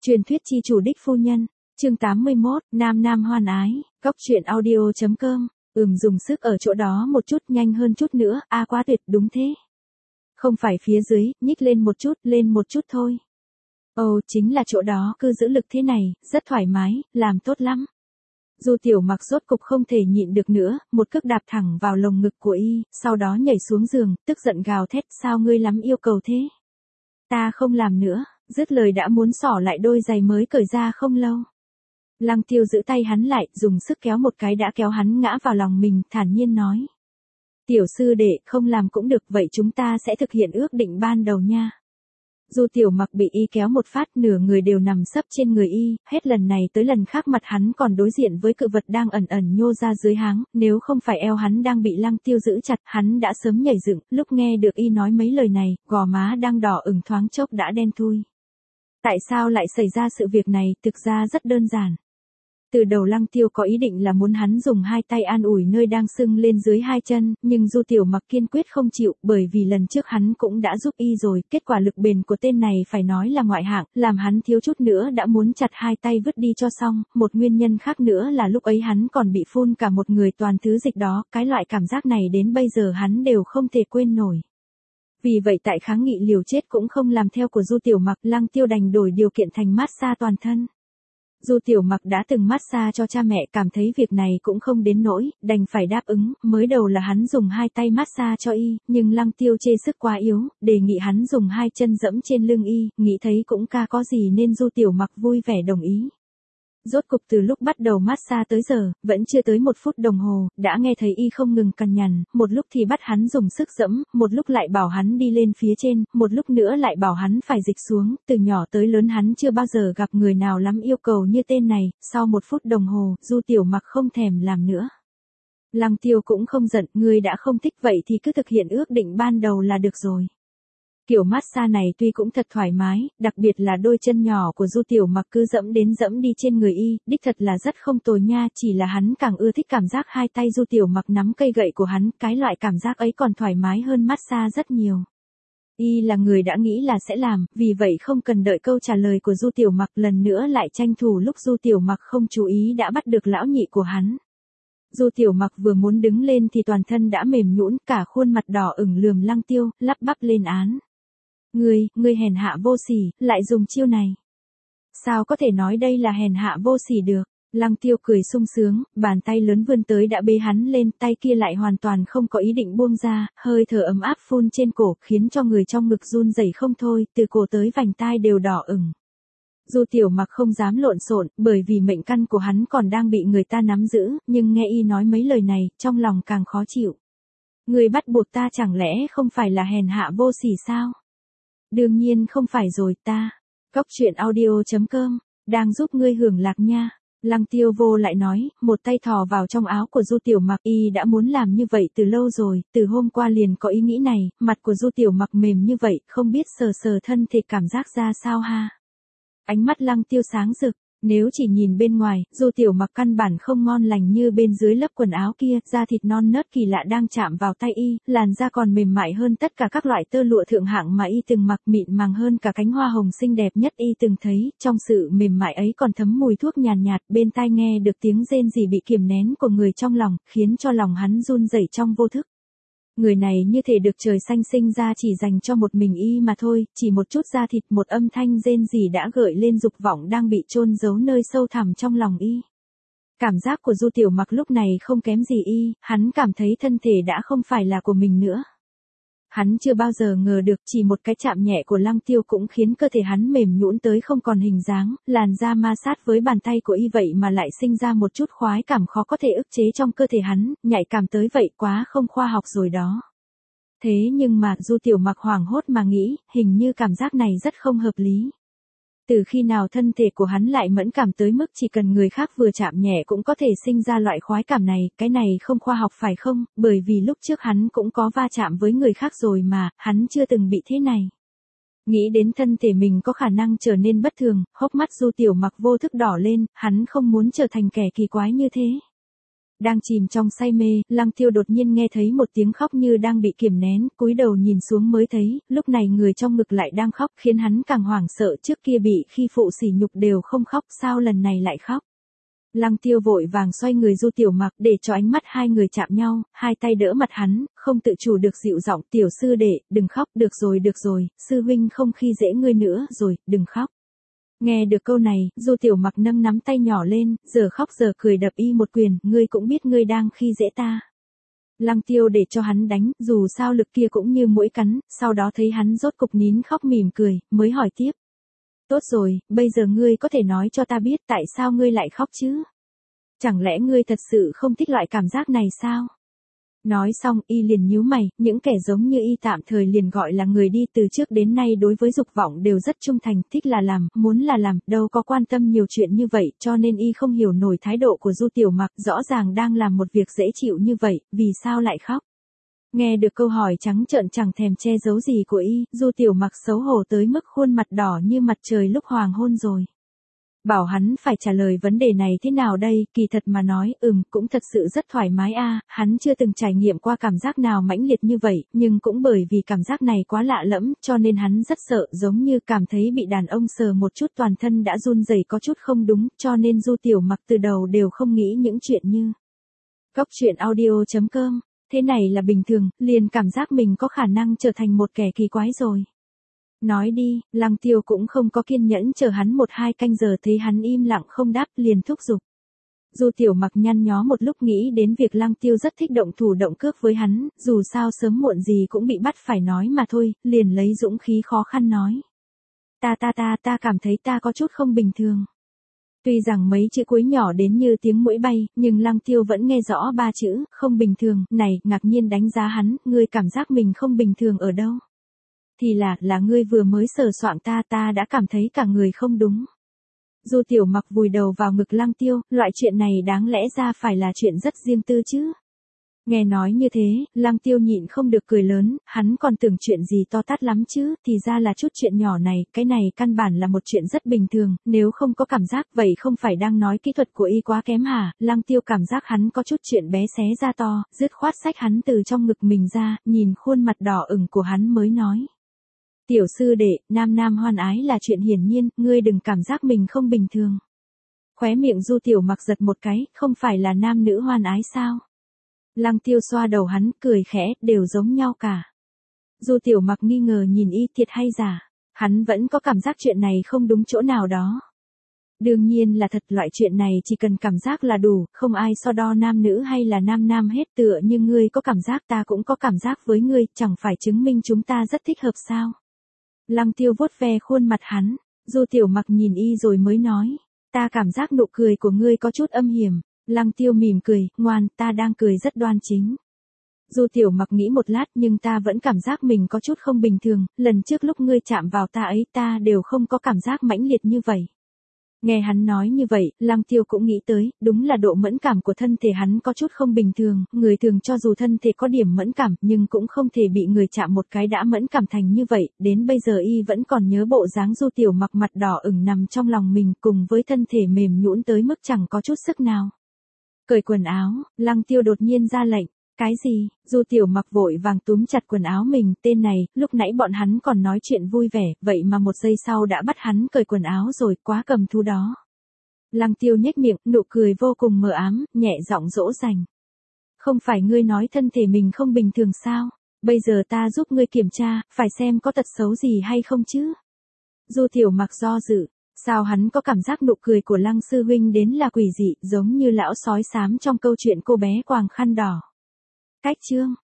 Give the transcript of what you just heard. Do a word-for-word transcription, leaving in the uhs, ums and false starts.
Truyền thuyết chi chủ đích phu nhân, chương tám mươi mốt, nam nam hoan ái, góc truyện audio chấm com, ừm dùng sức ở chỗ đó một chút, nhanh hơn chút nữa, a à, quá tuyệt, đúng thế. Không phải phía dưới, nhích lên một chút, lên một chút thôi. Ồ, chính là chỗ đó, cứ giữ lực thế này, rất thoải mái, làm tốt lắm. Du Tiểu Mặc rốt cục không thể nhịn được nữa, một cước đạp thẳng vào lồng ngực của y, sau đó nhảy xuống giường, tức giận gào thét, sao ngươi lắm yêu cầu thế? Ta không làm nữa, dứt lời đã muốn xỏ lại đôi giày mới cởi ra không lâu. Lăng Tiêu giữ tay hắn lại, dùng sức kéo một cái đã kéo hắn ngã vào lòng mình, thản nhiên nói. Tiểu sư đệ, không làm cũng được, vậy chúng ta sẽ thực hiện ước định ban đầu nha. Du Tiểu Mặc bị y kéo một phát, nửa người đều nằm sấp trên người y, hết lần này tới lần khác mặt hắn còn đối diện với cự vật đang ẩn ẩn nhô ra dưới háng, nếu không phải eo hắn đang bị Lăng Tiêu giữ chặt, hắn đã sớm nhảy dựng, lúc nghe được y nói mấy lời này, gò má đang đỏ ửng thoáng chốc đã đen thui. Tại sao lại xảy ra sự việc này, thực ra rất đơn giản. Từ đầu Lăng Tiêu có ý định là muốn hắn dùng hai tay an ủi nơi đang sưng lên dưới hai chân, nhưng Du Tiểu Mặc kiên quyết không chịu, bởi vì lần trước hắn cũng đã giúp y rồi, kết quả lực bền của tên này phải nói là ngoại hạng, làm hắn thiếu chút nữa đã muốn chặt hai tay vứt đi cho xong, một nguyên nhân khác nữa là lúc ấy hắn còn bị phun cả một người toàn thứ dịch đó, cái loại cảm giác này đến bây giờ hắn đều không thể quên nổi. Vì vậy tại kháng nghị liều chết cũng không làm theo của Du Tiểu Mặc, Lăng Tiêu đành đổi điều kiện thành massage toàn thân. Du Tiểu Mặc đã từng massage cho cha mẹ, cảm thấy việc này cũng không đến nỗi, đành phải đáp ứng, mới đầu là hắn dùng hai tay massage cho y, nhưng Lăng Tiêu chê sức quá yếu, đề nghị hắn dùng hai chân dẫm trên lưng y, nghĩ thấy cũng ca có gì nên Du Tiểu Mặc vui vẻ đồng ý. Rốt cục từ lúc bắt đầu massage tới giờ, vẫn chưa tới một phút đồng hồ, đã nghe thấy y không ngừng cằn nhằn, một lúc thì bắt hắn dùng sức dẫm, một lúc lại bảo hắn đi lên phía trên, một lúc nữa lại bảo hắn phải dịch xuống, từ nhỏ tới lớn hắn chưa bao giờ gặp người nào lắm yêu cầu như tên này, sau một phút đồng hồ, Du Tiểu Mặc không thèm làm nữa. Lăng Tiêu cũng không giận, ngươi đã không thích vậy thì cứ thực hiện ước định ban đầu là được rồi. Kiểu massage này tuy cũng thật thoải mái, đặc biệt là đôi chân nhỏ của Du Tiểu Mặc cứ dẫm đến dẫm đi trên người y, đích thật là rất không tồi nha, chỉ là hắn càng ưa thích cảm giác hai tay Du Tiểu Mặc nắm cây gậy của hắn, cái loại cảm giác ấy còn thoải mái hơn massage rất nhiều. Y là người đã nghĩ là sẽ làm, vì vậy không cần đợi câu trả lời của Du Tiểu Mặc, lần nữa lại tranh thủ lúc Du Tiểu Mặc không chú ý đã bắt được lão nhị của hắn. Du Tiểu Mặc vừa muốn đứng lên thì toàn thân đã mềm nhũn, cả khuôn mặt đỏ ửng lườm Lăng Tiêu, lắp bắp lên án. Ngươi, ngươi hèn hạ vô sỉ, lại dùng chiêu này. Sao có thể nói đây là hèn hạ vô sỉ được? Lăng Tiêu cười sung sướng, bàn tay lớn vươn tới đã bế hắn lên, tay kia lại hoàn toàn không có ý định buông ra, hơi thở ấm áp phun trên cổ, khiến cho người trong ngực run rẩy không thôi, từ cổ tới vành tai đều đỏ ửng. Du Tiểu Mặc không dám lộn xộn, bởi vì mệnh căn của hắn còn đang bị người ta nắm giữ, nhưng nghe y nói mấy lời này, trong lòng càng khó chịu. Ngươi bắt buộc ta chẳng lẽ không phải là hèn hạ vô sỉ sao? Đương nhiên không phải rồi ta. Góc truyện audio chấm com, đang giúp ngươi hưởng lạc nha. Lăng Tiêu vô lại nói, một tay thò vào trong áo của Du Tiểu Mặc, y đã muốn làm như vậy từ lâu rồi, từ hôm qua liền có ý nghĩ này, mặt của Du Tiểu Mặc mềm như vậy, không biết sờ sờ thân thể cảm giác ra sao ha. Ánh mắt Lăng Tiêu sáng rực. Nếu chỉ nhìn bên ngoài, Du Tiểu Mặc căn bản không ngon lành như bên dưới lớp quần áo kia, da thịt non nớt kỳ lạ đang chạm vào tay y, làn da còn mềm mại hơn tất cả các loại tơ lụa thượng hạng mà y từng mặc, mịn màng hơn cả cánh hoa hồng xinh đẹp nhất y từng thấy, trong sự mềm mại ấy còn thấm mùi thuốc nhàn nhạt, nhạt, bên tai nghe được tiếng rên rỉ bị kiềm nén của người trong lòng, khiến cho lòng hắn run rẩy trong vô thức. Người này như thể được trời xanh sinh ra chỉ dành cho một mình y mà thôi, chỉ một chút da thịt, một âm thanh rên rỉ đã gợi lên dục vọng đang bị chôn giấu nơi sâu thẳm trong lòng y. Cảm giác của Du Tiểu Mặc lúc này không kém gì y, hắn cảm thấy thân thể đã không phải là của mình nữa. Hắn chưa bao giờ ngờ được chỉ một cái chạm nhẹ của Lăng Tiêu cũng khiến cơ thể hắn mềm nhũn tới không còn hình dáng, làn da ma sát với bàn tay của y vậy mà lại sinh ra một chút khoái cảm khó có thể ức chế trong cơ thể hắn, nhạy cảm tới vậy quá không khoa học rồi đó. Thế nhưng mà Du Tiểu Mặc hoảng hốt mà nghĩ, hình như cảm giác này rất không hợp lý. Từ khi nào thân thể của hắn lại mẫn cảm tới mức chỉ cần người khác vừa chạm nhẹ cũng có thể sinh ra loại khoái cảm này, cái này không khoa học phải không, bởi vì lúc trước hắn cũng có va chạm với người khác rồi mà, hắn chưa từng bị thế này. Nghĩ đến thân thể mình có khả năng trở nên bất thường, hốc mắt Du Tiểu Mặc vô thức đỏ lên, hắn không muốn trở thành kẻ kỳ quái như thế. Đang chìm trong say mê, Lăng Tiêu đột nhiên nghe thấy một tiếng khóc như đang bị kiềm nén, cúi đầu nhìn xuống mới thấy, lúc này người trong ngực lại đang khóc, khiến hắn càng hoảng sợ, trước kia bị khi phụ sỉ nhục đều không khóc, sao lần này lại khóc. Lăng Tiêu vội vàng xoay người Du Tiểu Mặc để cho ánh mắt hai người chạm nhau, hai tay đỡ mặt hắn, không tự chủ được dịu giọng, tiểu sư đệ, đừng khóc, được rồi được rồi, sư huynh không khi dễ ngươi nữa rồi, đừng khóc. Nghe được câu này, Du Tiểu Mặc nâng nắm tay nhỏ lên, giờ khóc giờ cười đập y một quyền, ngươi cũng biết ngươi đang khi dễ ta. Lăng Tiêu để cho hắn đánh, dù sao lực kia cũng như mũi cắn, sau đó thấy hắn rốt cục nín khóc mỉm cười, mới hỏi tiếp. Tốt rồi, bây giờ ngươi có thể nói cho ta biết tại sao ngươi lại khóc chứ? Chẳng lẽ ngươi thật sự không thích loại cảm giác này sao? Nói xong y liền nhíu mày, những kẻ giống như y tạm thời liền gọi là người đi từ trước đến nay đối với dục vọng đều rất trung thành, thích là làm, muốn là làm, đâu có quan tâm nhiều chuyện như vậy, cho nên y không hiểu nổi thái độ của Du Tiểu Mặc, rõ ràng đang làm một việc dễ chịu như vậy, vì sao lại khóc? Nghe được câu hỏi trắng trợn chẳng thèm che giấu gì của y, Du Tiểu Mặc xấu hổ tới mức khuôn mặt đỏ như mặt trời lúc hoàng hôn rồi. Bảo hắn phải trả lời vấn đề này thế nào đây, kỳ thật mà nói, ừm, cũng thật sự rất thoải mái a, hắn chưa từng trải nghiệm qua cảm giác nào mãnh liệt như vậy, nhưng cũng bởi vì cảm giác này quá lạ lẫm, cho nên hắn rất sợ, giống như cảm thấy bị đàn ông sờ một chút toàn thân đã run rẩy có chút không đúng, cho nên Du Tiểu Mặc từ đầu đều không nghĩ những chuyện như. Cốc truyện audio chấm com, thế này là bình thường, liền cảm giác mình có khả năng trở thành một kẻ kỳ quái rồi. Nói đi, Lăng Tiêu cũng không có kiên nhẫn chờ hắn một hai canh giờ, thấy hắn im lặng không đáp liền thúc giục. Du Tiểu Mặc nhăn nhó một lúc nghĩ đến việc Lăng Tiêu rất thích động thủ động cước với hắn, dù sao sớm muộn gì cũng bị bắt phải nói mà thôi, liền lấy dũng khí khó khăn nói. Ta ta ta ta cảm thấy ta có chút không bình thường. Tuy rằng mấy chữ cuối nhỏ đến như tiếng muỗi bay, nhưng Lăng Tiêu vẫn nghe rõ ba chữ, không bình thường, này, ngạc nhiên đánh giá hắn, ngươi cảm giác mình không bình thường ở đâu? Thì là, là ngươi vừa mới sờ soạng ta ta đã cảm thấy cả người không đúng. Du Tiểu Mặc vùi đầu vào ngực Lăng Tiêu, loại chuyện này đáng lẽ ra phải là chuyện rất riêng tư chứ. Nghe nói như thế, Lăng Tiêu nhịn không được cười lớn, hắn còn tưởng chuyện gì to tát lắm chứ, thì ra là chút chuyện nhỏ này, cái này căn bản là một chuyện rất bình thường, nếu không có cảm giác vậy không phải đang nói kỹ thuật của y quá kém hả, Lăng Tiêu cảm giác hắn có chút chuyện bé xé ra to, dứt khoát xách hắn từ trong ngực mình ra, nhìn khuôn mặt đỏ ửng của hắn mới nói. Tiểu sư đệ, nam nam hoan ái là chuyện hiển nhiên, ngươi đừng cảm giác mình không bình thường. Khóe miệng Du Tiểu Mặc giật một cái, không phải là nam nữ hoan ái sao? Lăng Tiêu xoa đầu hắn, cười khẽ, đều giống nhau cả. Du Tiểu Mặc nghi ngờ nhìn y, thiệt hay giả? Hắn vẫn có cảm giác chuyện này không đúng chỗ nào đó. Đương nhiên là thật, loại chuyện này chỉ cần cảm giác là đủ, không ai so đo nam nữ hay là nam nam hết, tựa như ngươi có cảm giác ta cũng có cảm giác với ngươi, chẳng phải chứng minh chúng ta rất thích hợp sao? Lăng Tiêu vuốt ve khuôn mặt hắn, Du Tiểu Mặc nhìn y rồi mới nói, ta cảm giác nụ cười của ngươi có chút âm hiểm. Lăng Tiêu mỉm cười, ngoan, ta đang cười rất đoan chính. Du Tiểu Mặc nghĩ một lát nhưng ta vẫn cảm giác mình có chút không bình thường, lần trước lúc ngươi chạm vào ta ấy ta đều không có cảm giác mãnh liệt như vậy. Nghe hắn nói như vậy, Lăng Tiêu cũng nghĩ tới, đúng là độ mẫn cảm của thân thể hắn có chút không bình thường, người thường cho dù thân thể có điểm mẫn cảm nhưng cũng không thể bị người chạm một cái đã mẫn cảm thành như vậy, đến bây giờ y vẫn còn nhớ bộ dáng Du Tiểu Mặc mặt đỏ ửng nằm trong lòng mình cùng với thân thể mềm nhũn tới mức chẳng có chút sức nào. Cởi quần áo, Lăng Tiêu đột nhiên ra lệnh. Cái gì? Du Tiểu Mặc vội vàng túm chặt quần áo mình, tên này, lúc nãy bọn hắn còn nói chuyện vui vẻ, vậy mà một giây sau đã bắt hắn cởi quần áo rồi, quá cầm thú đó. Lăng Tiêu nhếch miệng, nụ cười vô cùng mờ ám, nhẹ giọng dỗ dành. Không phải ngươi nói thân thể mình không bình thường sao? Bây giờ ta giúp ngươi kiểm tra, phải xem có tật xấu gì hay không chứ? Du Tiểu Mặc do dự. Sao hắn có cảm giác nụ cười của Lăng sư huynh đến là quỷ dị, giống như lão sói xám trong câu chuyện cô bé quàng khăn đỏ. Cách chương